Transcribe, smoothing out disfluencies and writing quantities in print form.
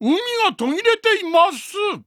海が途切れています。